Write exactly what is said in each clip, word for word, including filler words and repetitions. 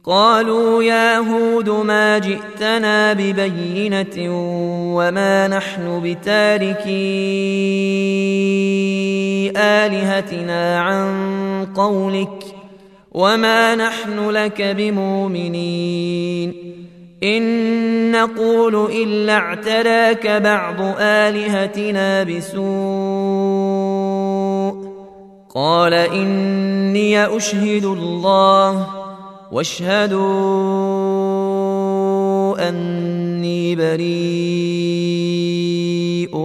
قالوا يا هود ما جئتنا ببينة وما نحن بتاركي آلهتنا عن قولك وما نحن لك بمؤمنين إن نقول إلا اعتراك بعض آلهتنا بسوء قال إني أشهد الله واشهدوا أني بريء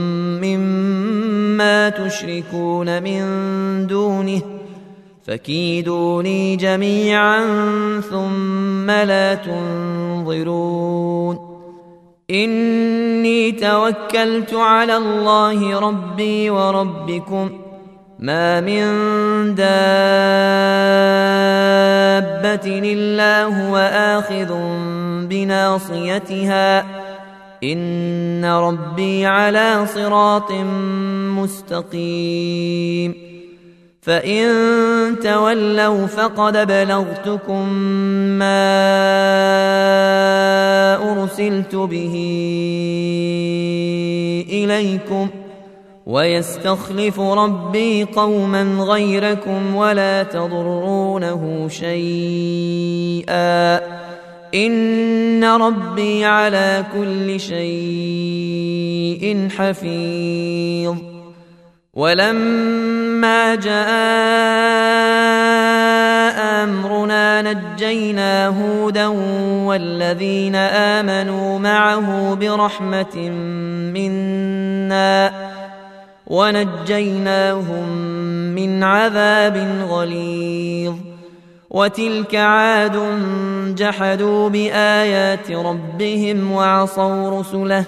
مما تشركون من دونه فكيدوني جميعا ثم لا تنظرون إني توكلت على الله ربي وربكم ما من دابة إلا هو آخذ بناصيتها إن ربي على صراط مستقيم فإن تولوا فقد بلغتكم ما أرسلت به إليكم ويستخلف ربي قوما غيركم ولا تضرونه شيئا إن ربي على كل شيء حفيظ ولما جاء أمرنا نجينا هودا والذين آمنوا معه برحمة منا ونجيناهم من عذاب غليظ وتلك عاد جحدوا بآيات ربهم وعصوا رسله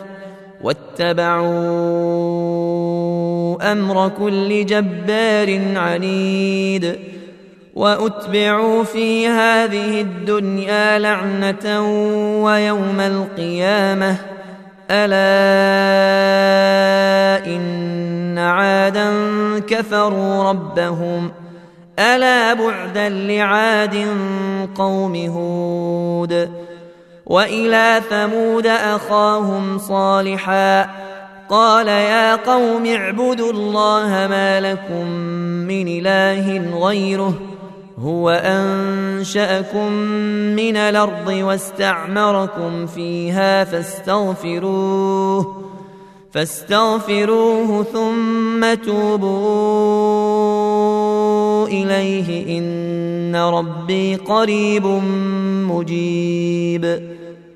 واتبعوا أمر كل جبار عنيد وأتبعوا في هذه الدنيا لعنة ويوم القيامة ألا إن عادا كفروا ربهم ألا بعدا لعاد قوم هود وإلى ثمود أخاهم صالحا قال يا قوم اعبدوا الله ما لكم من إله غيره هو أنشأكم من الأرض واستعمركم فيها فاستغفروه فاستغفروه ثم توبوا إليه إن ربي قريب مجيب